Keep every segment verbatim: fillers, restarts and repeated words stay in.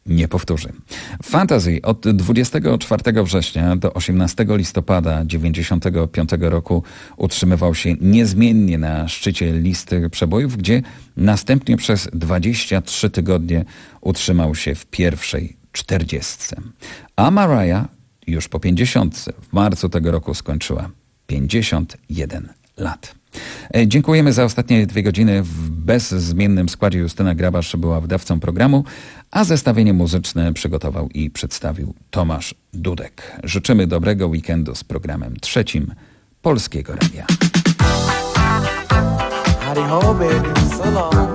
nie powtórzy. Fantasy od dwudziestego czwartego września do osiemnastego listopada dziewięćdziesiątego piątego roku utrzymywał się niezmiennie na szczycie listy przebojów, gdzie następnie przez dwadzieścia trzy tygodnie utrzymał się w pierwszej czterdziestce. A Mariah już po pięćdziesiątce w marcu tego roku skończyła pięćdziesiąt jeden lat. Dziękujemy za ostatnie dwie godziny. W bezzmiennym składzie Justyna Grabasz była wydawcą programu, a zestawienie muzyczne przygotował i przedstawił Tomasz Dudek. Życzymy dobrego weekendu z programem trzecim Polskiego Radia. Howdy ho, baby. So long.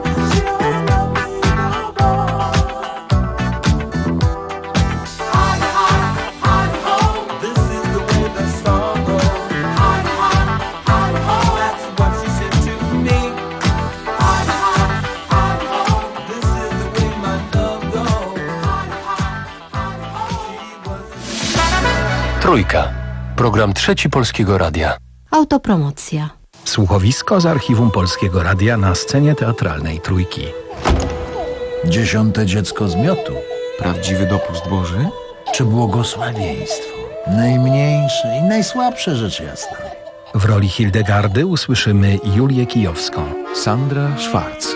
Trójka. Program trzeci Polskiego Radia. Autopromocja. Słuchowisko z archiwum Polskiego Radia na scenie teatralnej Trójki. Dziesiąte dziecko z miotu. Prawdziwy dopust Boży? Czy błogosławieństwo? Najmniejsze i najsłabsze rzecz jasna. W roli Hildegardy usłyszymy Julię Kijowską. Sandra Schwarz.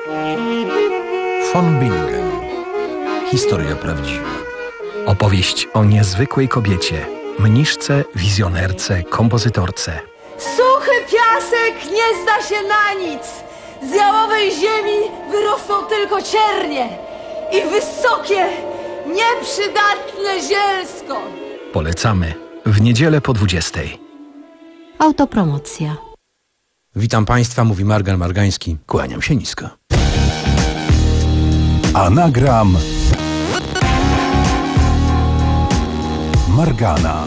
Von Bingen. Historia prawdziwa. Opowieść o niezwykłej kobiecie, mniszce, wizjonerce, kompozytorce. Suchy piasek nie zda się na nic. Z jałowej ziemi wyrosną tylko ciernie i wysokie, nieprzydatne zielsko. Polecamy w niedzielę po dwudziestej. Autopromocja. Witam Państwa, mówi Margan Margański. Kłaniam się nisko. Anagram Margana.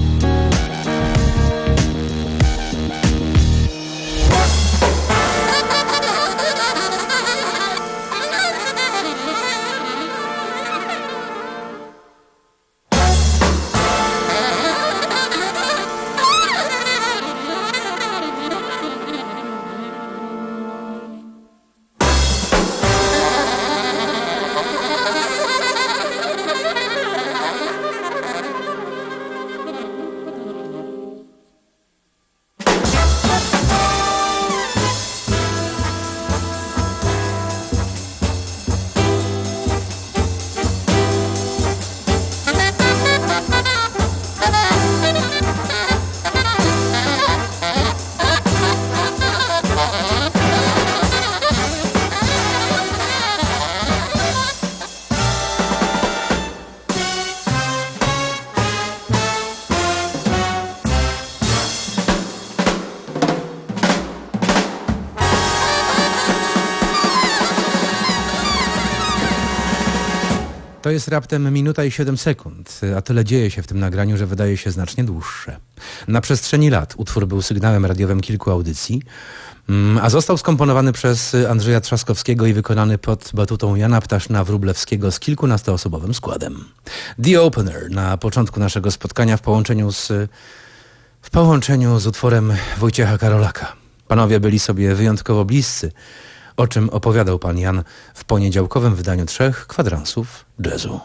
To jest raptem minuta i siedem sekund, a tyle dzieje się w tym nagraniu, że wydaje się znacznie dłuższe. Na przestrzeni lat utwór był sygnałem radiowym kilku audycji, a został skomponowany przez Andrzeja Trzaskowskiego i wykonany pod batutą Jana Ptaszna-Wróblewskiego z kilkunastoosobowym składem. The Opener na początku naszego spotkania w połączeniu z, w połączeniu z utworem Wojciecha Karolaka. Panowie byli sobie wyjątkowo bliscy, o czym opowiadał pan Jan w poniedziałkowym wydaniu trzech kwadransów jazzu.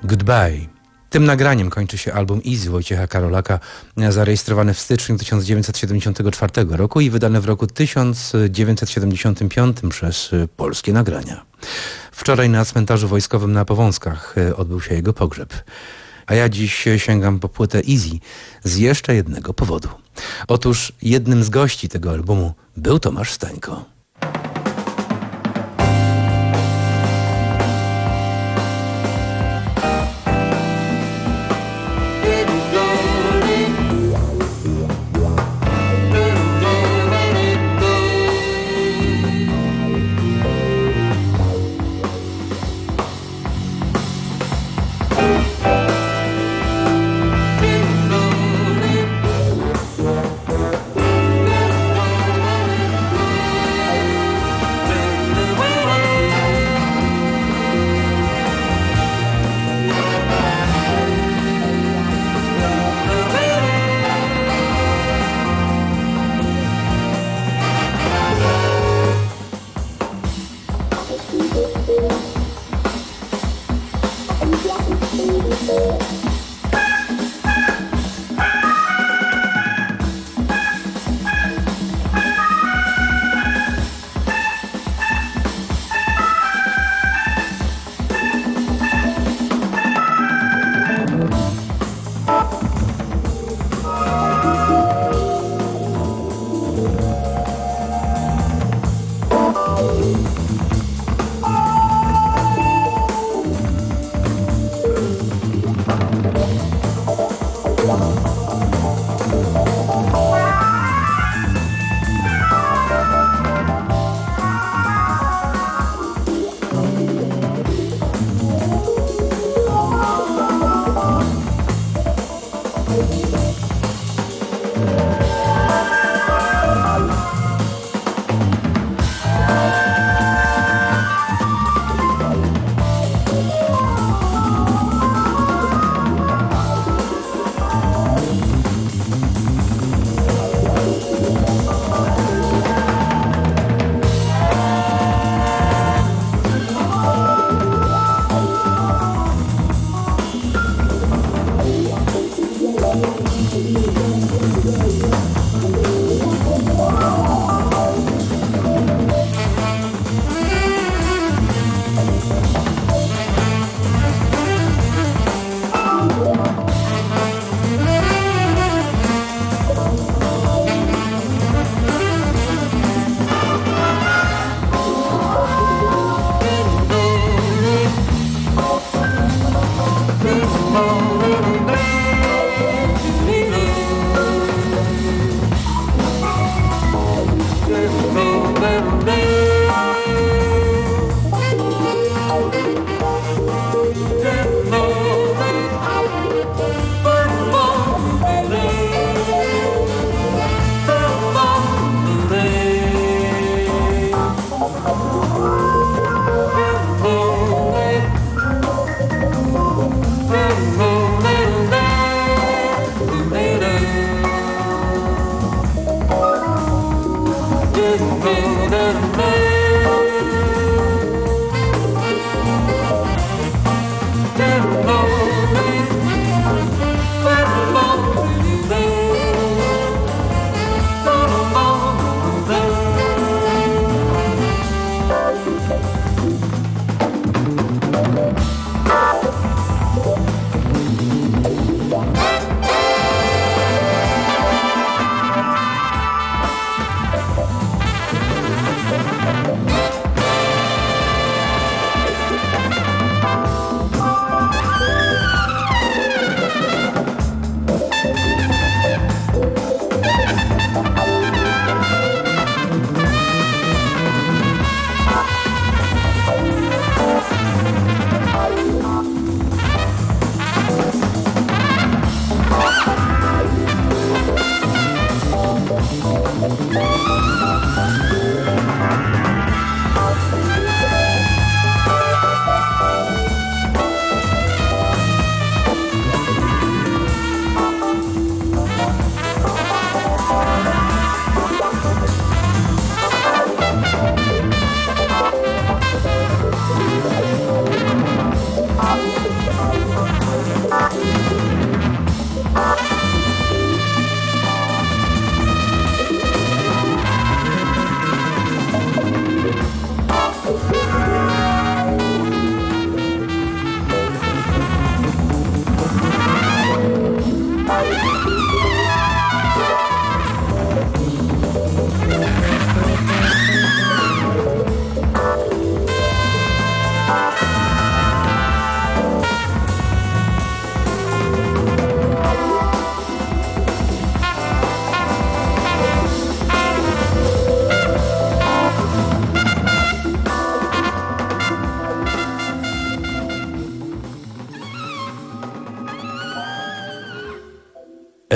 Goodbye. Tym nagraniem kończy się album Easy Wojciecha Karolaka, zarejestrowany w styczniu tysiąc dziewięćset siedemdziesiątego czwartego roku i wydany w roku tysiąc dziewięćset siedemdziesiątym piątym przez Polskie Nagrania. Wczoraj na cmentarzu wojskowym na Powązkach odbył się jego pogrzeb. A ja dziś sięgam po płytę Easy z jeszcze jednego powodu. Otóż jednym z gości tego albumu był Tomasz Stańko.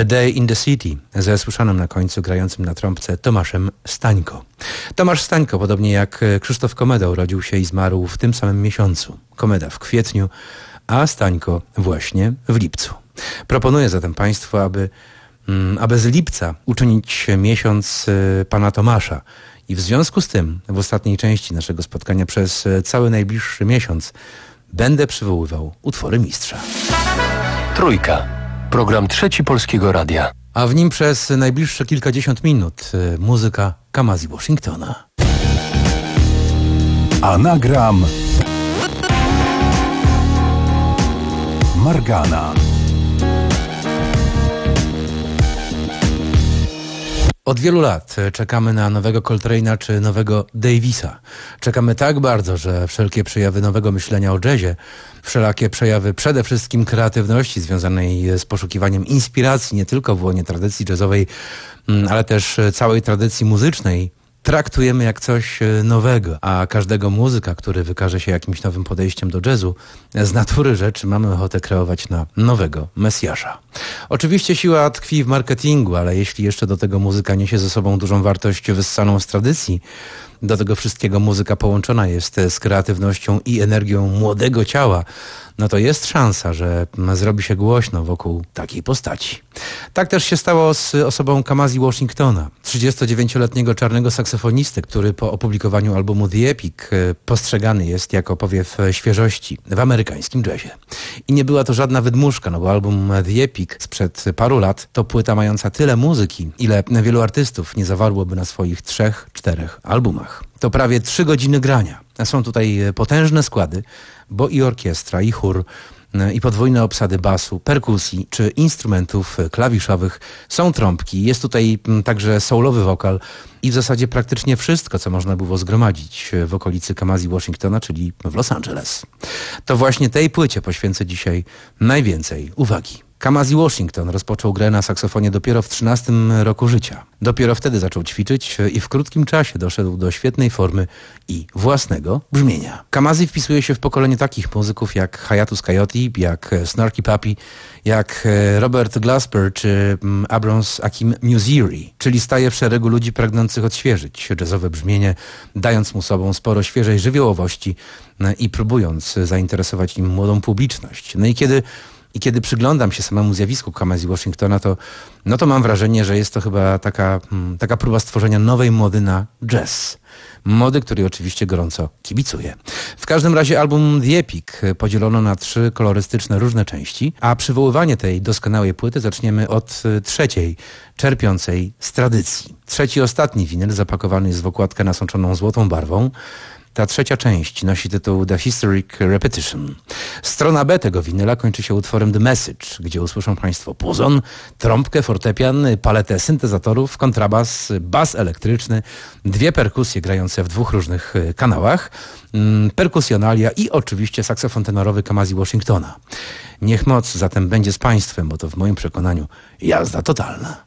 A Day in the City ze słyszanym na końcu grającym na trąbce Tomaszem Stańko. Tomasz Stańko, podobnie jak Krzysztof Komeda, urodził się i zmarł w tym samym miesiącu. Komeda w kwietniu, a Stańko właśnie w lipcu. Proponuję zatem Państwu, aby, aby z lipca uczynić miesiąc pana Tomasza. I w związku z tym w ostatniej części naszego spotkania przez cały najbliższy miesiąc będę przywoływał utwory mistrza. Trójka. Program Trzeci Polskiego Radia. A w nim przez najbliższe kilkadziesiąt minut muzyka Kamasi Washingtona. Anagram Margana. Od wielu lat czekamy na nowego Coltrane'a czy nowego Davisa. Czekamy tak bardzo, że wszelkie przejawy nowego myślenia o jazzie, wszelakie przejawy przede wszystkim kreatywności związanej z poszukiwaniem inspiracji nie tylko w łonie tradycji jazzowej, ale też całej tradycji muzycznej, traktujemy jak coś nowego, a każdego muzyka, który wykaże się jakimś nowym podejściem do jazzu, z natury rzeczy mamy ochotę kreować na nowego Mesjasza. Oczywiście siła tkwi w marketingu, ale jeśli jeszcze do tego muzyka niesie ze sobą dużą wartość wyssaną z tradycji, do tego wszystkiego muzyka połączona jest z kreatywnością i energią młodego ciała, no to jest szansa, że zrobi się głośno wokół takiej postaci. Tak też się stało z osobą Kamasi Washingtona, trzydziestodziewięcioletniego czarnego saksofonisty, który po opublikowaniu albumu The Epic postrzegany jest jako powiew świeżości w amerykańskim jazzie. I nie była to żadna wydmuszka, no bo album The Epic sprzed paru lat to płyta mająca tyle muzyki, ile wielu artystów nie zawarłoby na swoich trzech, czterech albumach. To prawie trzy godziny grania. Są tutaj potężne składy, bo i orkiestra, i chór, i podwójne obsady basu, perkusji czy instrumentów klawiszowych, są trąbki, jest tutaj także soulowy wokal i w zasadzie praktycznie wszystko, co można było zgromadzić w okolicy Kamasi Washingtona, czyli w Los Angeles. To właśnie tej płycie poświęcę dzisiaj najwięcej uwagi. Kamasi Washington rozpoczął grę na saksofonie dopiero w trzynastym roku życia. Dopiero wtedy zaczął ćwiczyć i w krótkim czasie doszedł do świetnej formy i własnego brzmienia. Kamasi wpisuje się w pokolenie takich muzyków jak Hiatus Coyote, jak Snarky Puppy, jak Robert Glasper czy Abrams Akim Musieri, czyli staje w szeregu ludzi pragnących odświeżyć jazzowe brzmienie, dając mu sobą sporo świeżej żywiołowości i próbując zainteresować nim młodą publiczność. No i kiedy I kiedy przyglądam się samemu zjawisku Kamasi Washingtona, to, no to mam wrażenie, że jest to chyba taka, taka próba stworzenia nowej mody na jazz. Mody, której oczywiście gorąco kibicuję. W każdym razie album The Epic podzielono na trzy kolorystyczne różne części, a przywoływanie tej doskonałej płyty zaczniemy od trzeciej, czerpiącej z tradycji. Trzeci, ostatni winyl zapakowany jest w okładkę nasączoną złotą barwą. Ta trzecia część nosi tytuł The Historic Repetition. Strona B tego winyla kończy się utworem The Message, gdzie usłyszą Państwo puzon, trąbkę, fortepian, paletę syntezatorów, kontrabas, bas elektryczny, dwie perkusje grające w dwóch różnych kanałach, perkusjonalia i oczywiście saksofon tenorowy Kamasi Washingtona. Niech moc zatem będzie z Państwem, bo to w moim przekonaniu jazda totalna.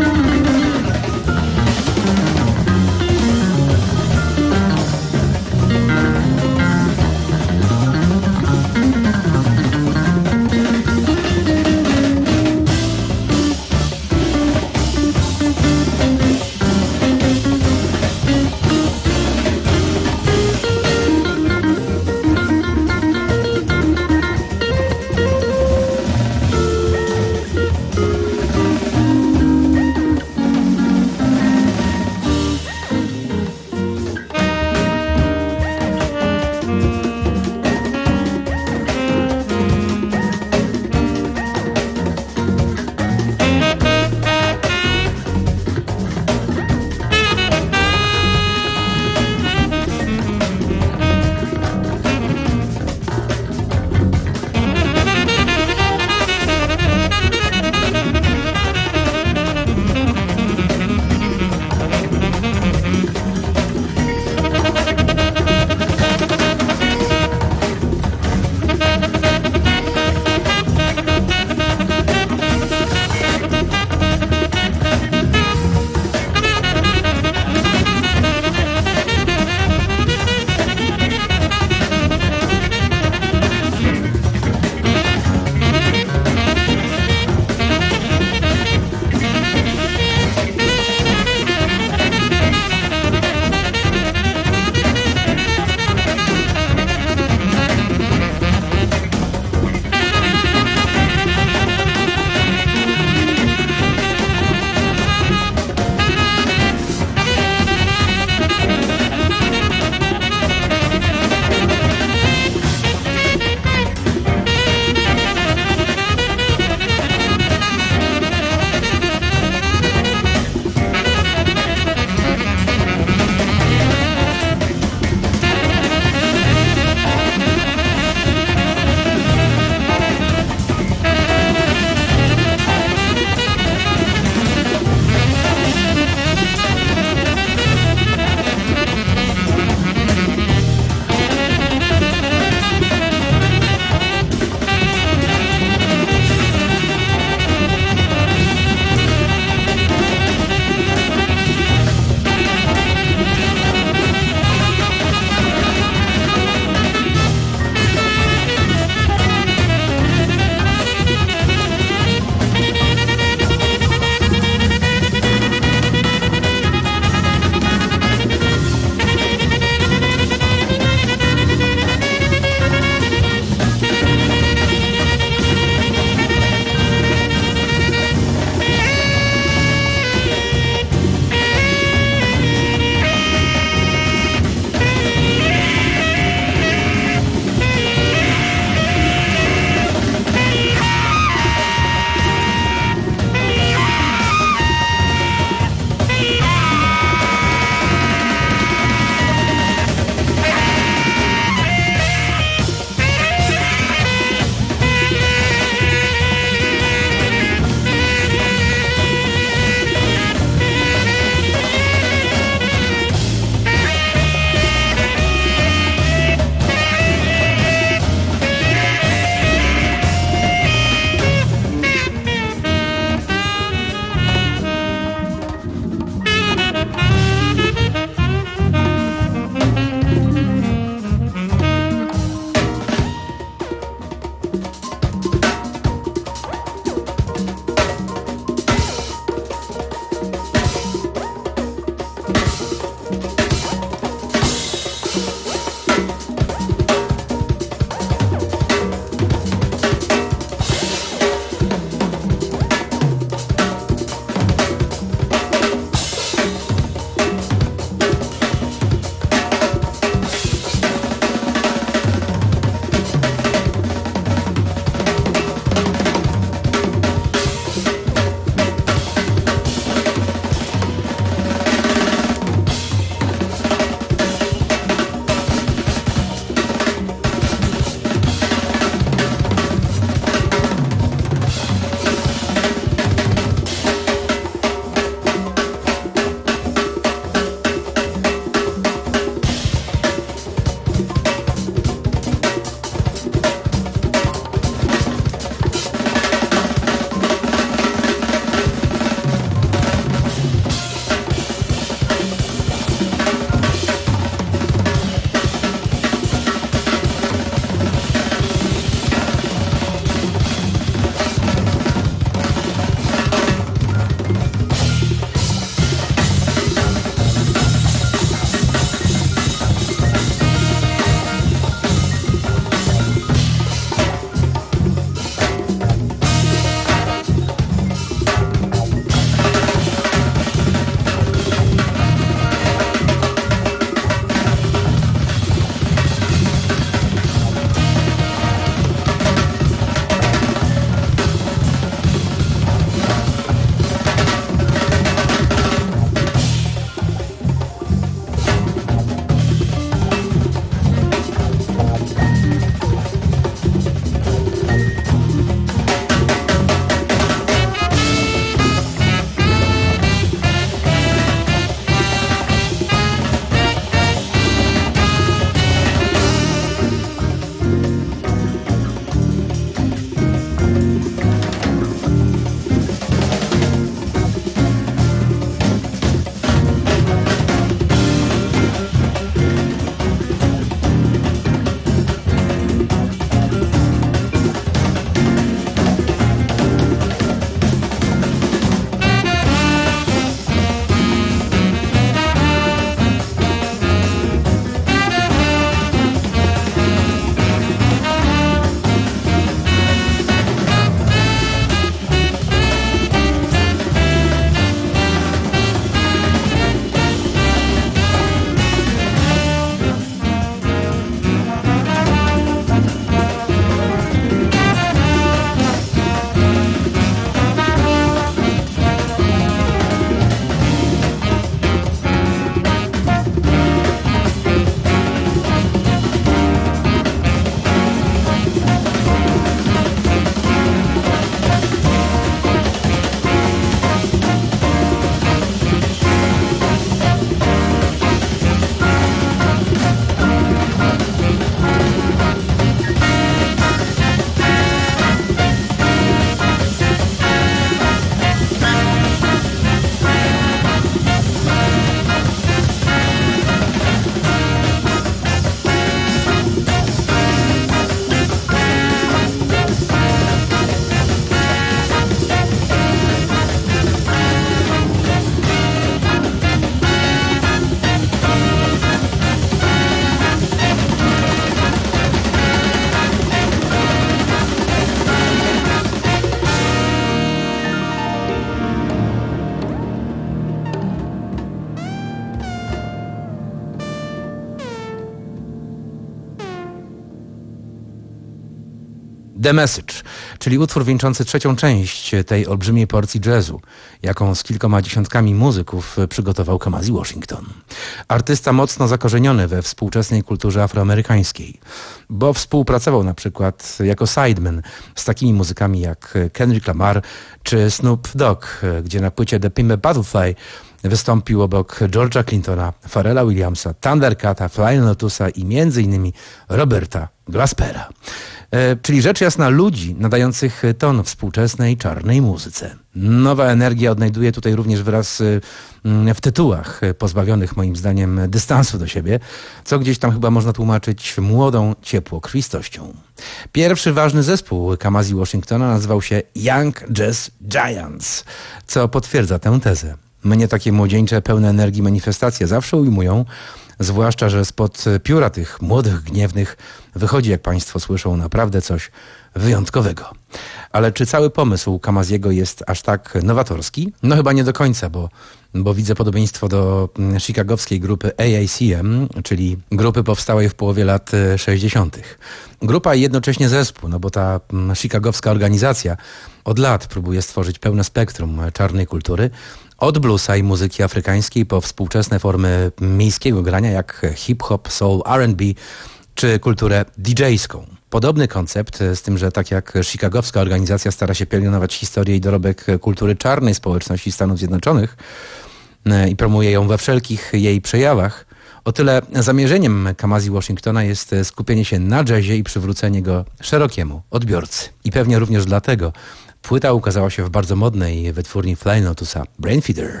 The Message, czyli utwór wieńczący trzecią część tej olbrzymiej porcji jazzu, jaką z kilkoma dziesiątkami muzyków przygotował Kamasi Washington. Artysta mocno zakorzeniony we współczesnej kulturze afroamerykańskiej, bo współpracował na przykład jako sideman z takimi muzykami jak Kendrick Lamar czy Snoop Dogg, gdzie na płycie The Pimp a Butterfly wystąpił obok George'a Clintona, Pharrella Williamsa, Thundercata, Flying Lotusa i między innymi Roberta Glaspera. E, czyli rzecz jasna ludzi nadających ton współczesnej czarnej muzyce. Nowa energia odnajduje tutaj również wyraz w tytułach pozbawionych moim zdaniem dystansu do siebie, co gdzieś tam chyba można tłumaczyć młodą ciepłokrwistością. Pierwszy ważny zespół Kamasi Washingtona nazywał się Young Jazz Giants, co potwierdza tę tezę. Mnie takie młodzieńcze, pełne energii manifestacje zawsze ujmują, zwłaszcza, że spod pióra tych młodych, gniewnych wychodzi, jak państwo słyszą, naprawdę coś wyjątkowego. Ale czy cały pomysł Kamasiego jest aż tak nowatorski? No chyba nie do końca, bo, bo widzę podobieństwo do chicagowskiej grupy A A C M, czyli grupy powstałej w połowie lat sześćdziesiątych. Grupa i jednocześnie zespół, no bo ta chicagowska organizacja od lat próbuje stworzyć pełne spektrum czarnej kultury, od bluesa i muzyki afrykańskiej po współczesne formy miejskiego grania jak hip-hop, soul, R and B czy kulturę didżejską. Podobny koncept, z tym, że tak jak chicagowska organizacja stara się pielęgnować historię i dorobek kultury czarnej społeczności Stanów Zjednoczonych i promuje ją we wszelkich jej przejawach, o tyle zamierzeniem Kamasi Washingtona jest skupienie się na jazzie i przywrócenie go szerokiemu odbiorcy. I pewnie również dlatego płyta ukazała się w bardzo modnej wytwórni Flying Lotusa Brainfeeder.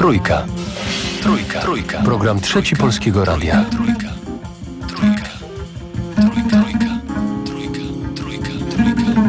Trójka. Trójka. Trójka. Program Trzeci Polskiego Radia. Trójka. Trójka. Trójka. Trójka. Trójka. Trójka. Trójka.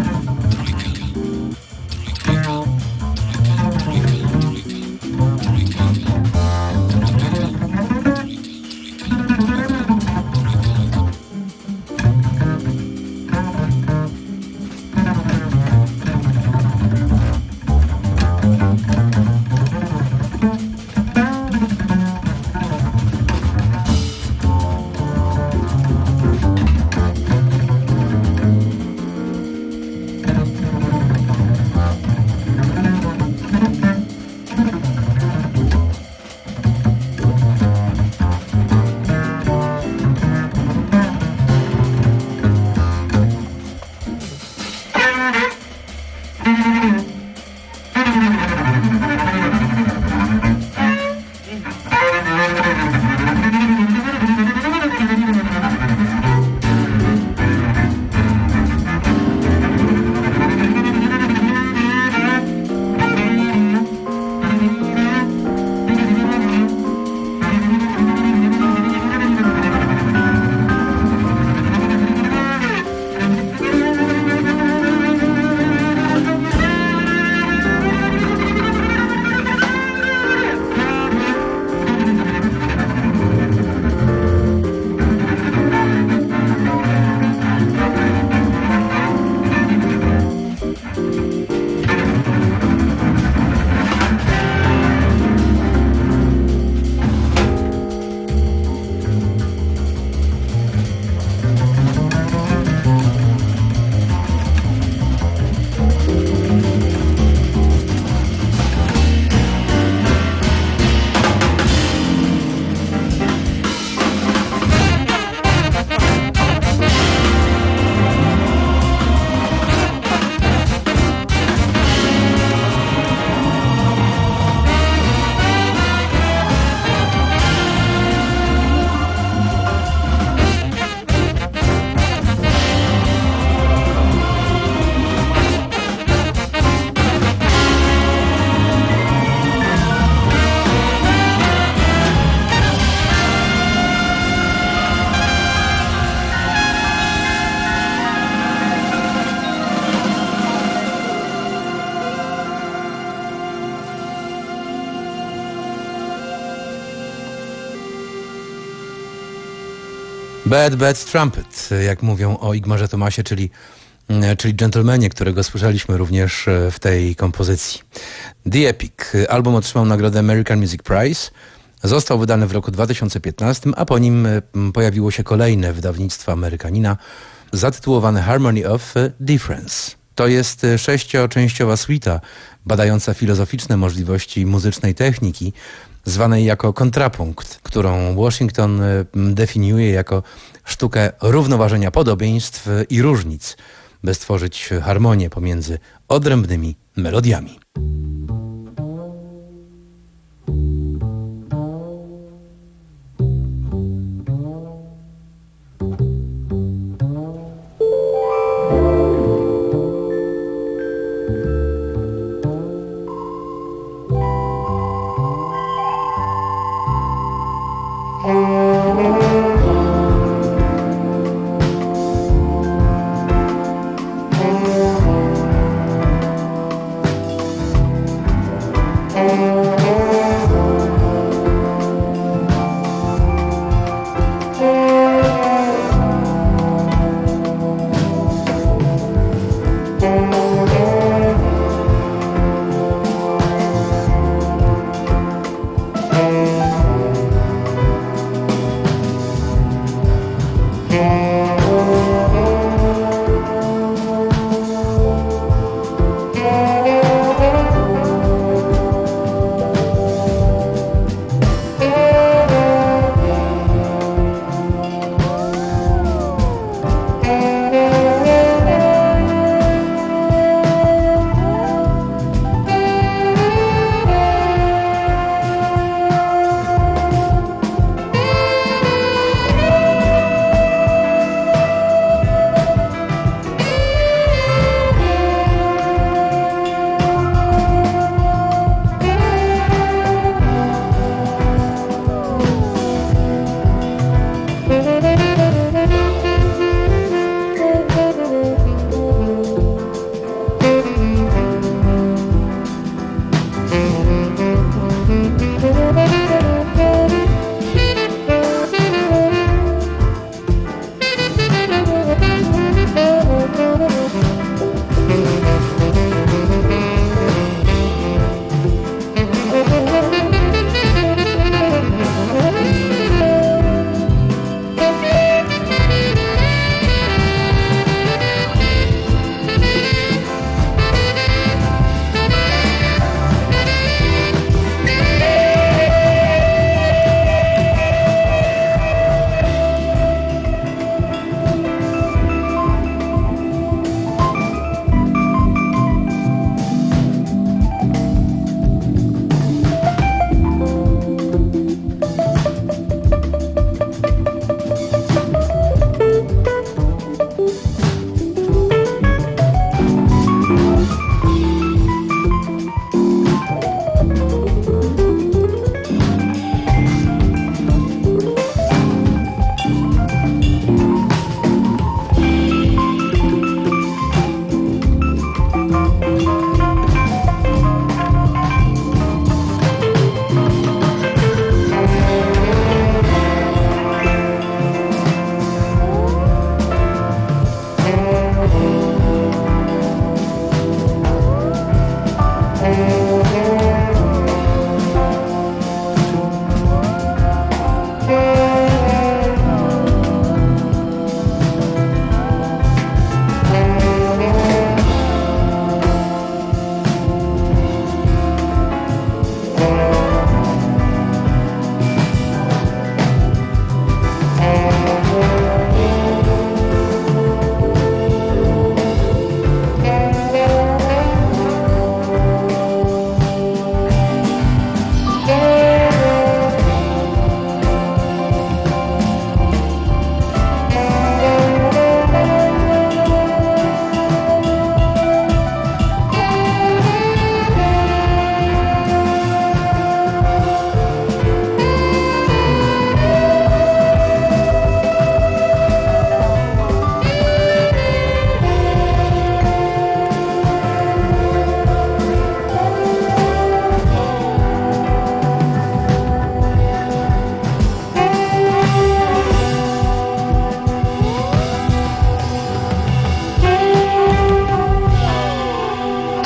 Bad Bad Trumpet, jak mówią o Igmarze Thomasie, czyli, czyli dżentelmenie, którego słyszeliśmy również w tej kompozycji. The Epic. Album otrzymał nagrodę American Music Prize. Został wydany w roku dwa tysiące piętnastym, a po nim pojawiło się kolejne wydawnictwo Amerykanina zatytułowane Harmony of Difference. To jest sześcioczęściowa suita badająca filozoficzne możliwości muzycznej techniki, zwanej jako kontrapunkt, którą Washington definiuje jako sztukę równoważenia podobieństw i różnic, by stworzyć harmonię pomiędzy odrębnymi melodiami.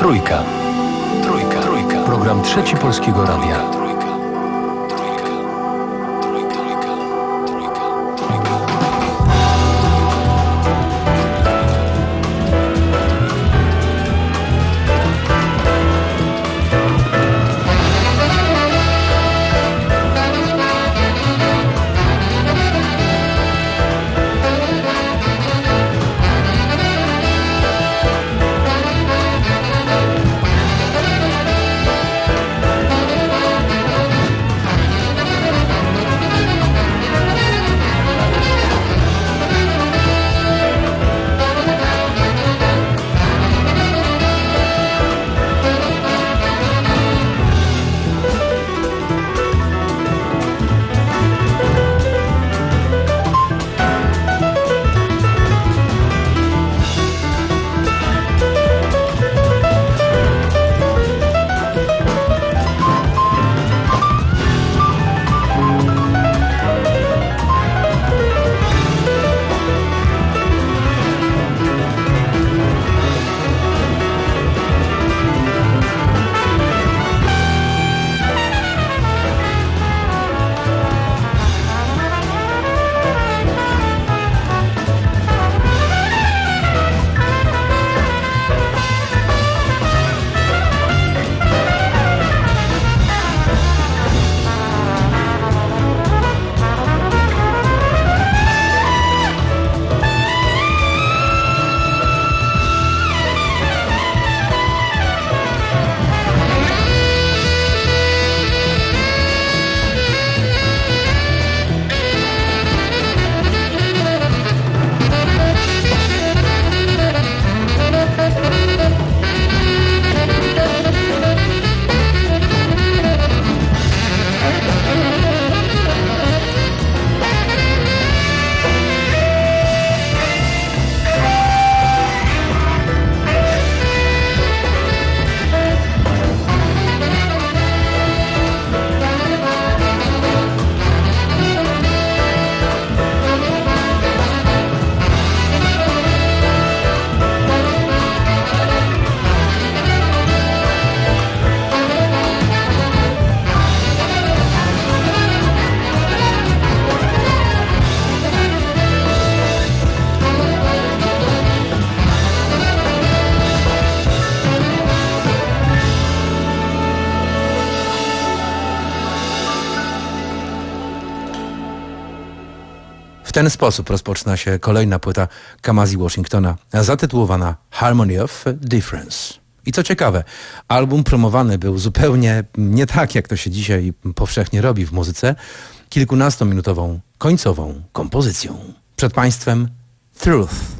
Trójka. Trójka. Trójka. Program Trzeci Polskiego Radia. Trójka. Trójka. Trójka. Trójka. Trójka. Trójka. W ten sposób rozpoczyna się kolejna płyta Kamasi Washingtona, zatytułowana Harmony of Difference. I co ciekawe, album promowany był zupełnie nie tak, jak to się dzisiaj powszechnie robi w muzyce, kilkunastominutową, końcową kompozycją. Przed Państwem Truth.